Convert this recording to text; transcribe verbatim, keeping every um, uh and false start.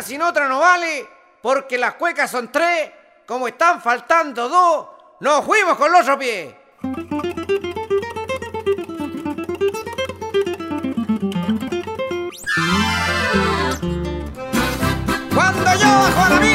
una sin otra no vale, porque las cuecas son tres, como están faltando dos, nos fuimos con los otros pies. Cuando yo bajo la